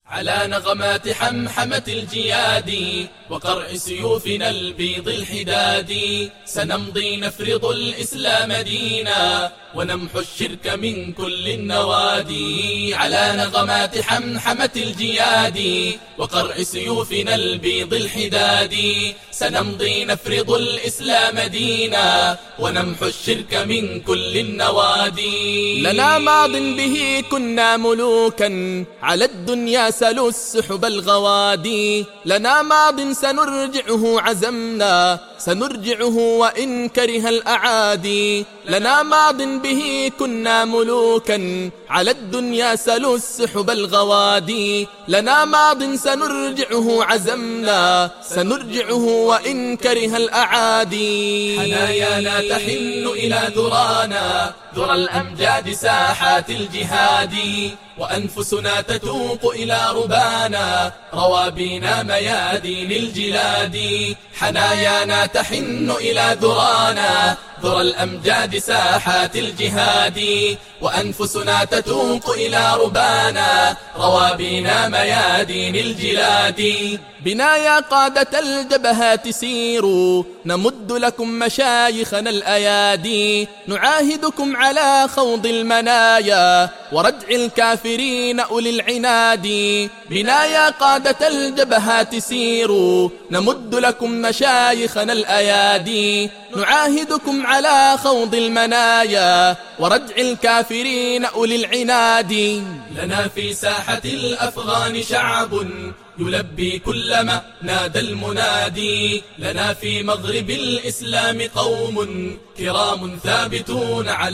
على نغمات حمحمة الجياد وقرع سيوفنا البيض الحداد سنمضي نفرض الإسلام دينا ونمحو الشرك من كل النوادي. على نغمات حمحمة الجياد وقرع سيوفنا البيض الحداد سنمضي نفرض الإسلام دينا ونمحو الشرك من كل النوادي. لنا ماض به كنا ملوكا على الدنيا سلوا السحب الغوادي. لنا ماض سنرجعه عزمنا سنرجعه وإن كره الأعادي. لنا ماض به كنا ملوكا على الدنيا سلوا السحب الغوادي. لنا ماض سنرجعه عزمنا سنرجعه وإن كره الأعادي. حنايانا تحن إلى ذرانا ذرى الأمجاد ساحات الجهاد وأنفسنا تتوق إلى ربانا روابينا ميادين الجلاد. حنايانا تحن إلى ذرانا ذرى الأمجاد ساحات الجهاد وأنفسنا تتوق إلى ربانا روابينا ميادين الجلاد. بنا يا قادة الجبهات سيروا نمد لكم مشايخنا الأيادي. نعاهدكم على خوض المنايا وردع الكافرين أولي العناد. بنا يا قادة الجبهات سيروا نمد لكم مشايخنا الأيادي. نعاهدكم على خوض المنايا وردع الكافرين أولي العناد. لنا في ساحة الأفغان شعب يلبي كلما نادى المنادي. لنا في مغرب الإسلام قوم كرام ثابتون على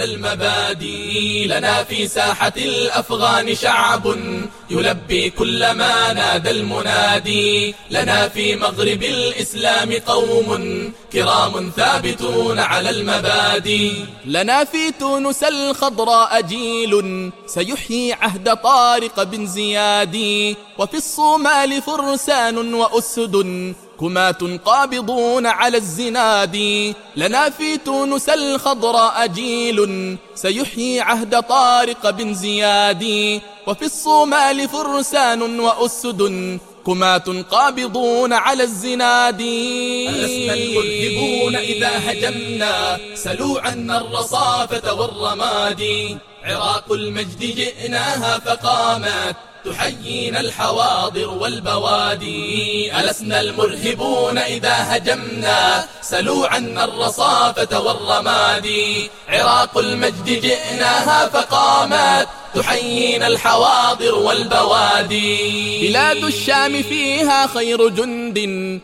المبادئ. لنا في ساحة الأفغان شعب يلبي كلما نادى المنادي. لنا في مغرب الإسلام قوم كرام ثابتون على المبادئ. لنا في تونس الخضراء جيل سيحيي عهد طارق بن زياد. وفي الصومال فرسان وأسد كمات قابضون على الزناد. لنا في تونس الخضراء جيل سيحيي عهد طارق بن زياد. وفي الصومال فرسان وأسد كمات قابضون على الزناد. ألسنا المرهبون إذا هجمنا سلوا عنا الرصافة والرماد. عراق المجد جئناها فقامت تحيينا الحواضر والبوادي. ألسنا المرهبون إذا هجمنا سلوا عنا الرصافة والرماد. عراق المجد جئناها فقامت تحيينا الحواضر والبوادي. بلاد الشام فيها خير جند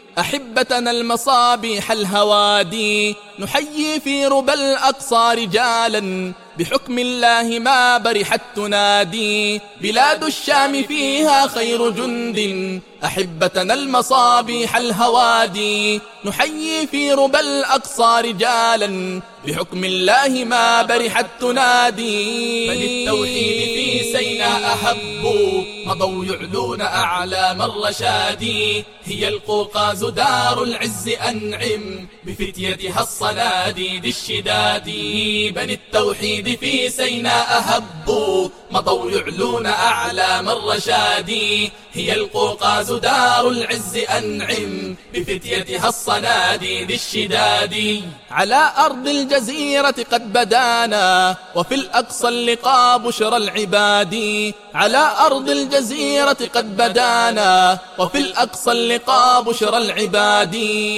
أحبتنا المصابيح الهوادي. نحيي في ربى الأقصى رجالا بحكم الله ما برحت تنادي. بلاد الشام فيها خير جند أحبتنا المصابيح الهوادي. نحيي في ربى الأقصى رجالا بحكم الله ما برحت تنادي. فللتوحيد في سيناء أحبوا مضوا يعلون أعلام الرشاد. هي القوقاز دار العز أنعم بفتيتها الصناديد الشداد. بني التوحيد في سيناء هبوا مضوا يعلون أعلام الرشاد. هي القوقاز دار العز أنعم بفتيتها الصناديد الشداد. على أرض الجزيرة قد بدانا وفي الأقصى اللقاء بشرى العباد. على أرض الجزيرة قد بدانا وفي الأقصى اللقاء بشرى العباد.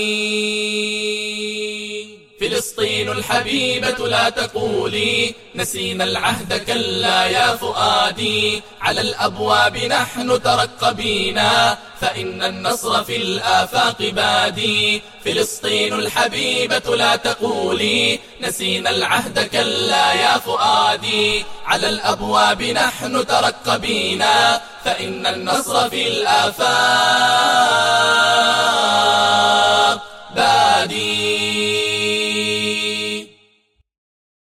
فلسطين الحبيبة لا تقولي نسينا العهد كلا يا فؤادي. على الأبواب نحن ترقبينا فإن النصر في الآفاق بادي. فلسطين الحبيبة لا تقولي نسينا العهد كلا يا فؤادي. على الأبواب نحن ترقبينا فإن النصر في الآفاق بادي.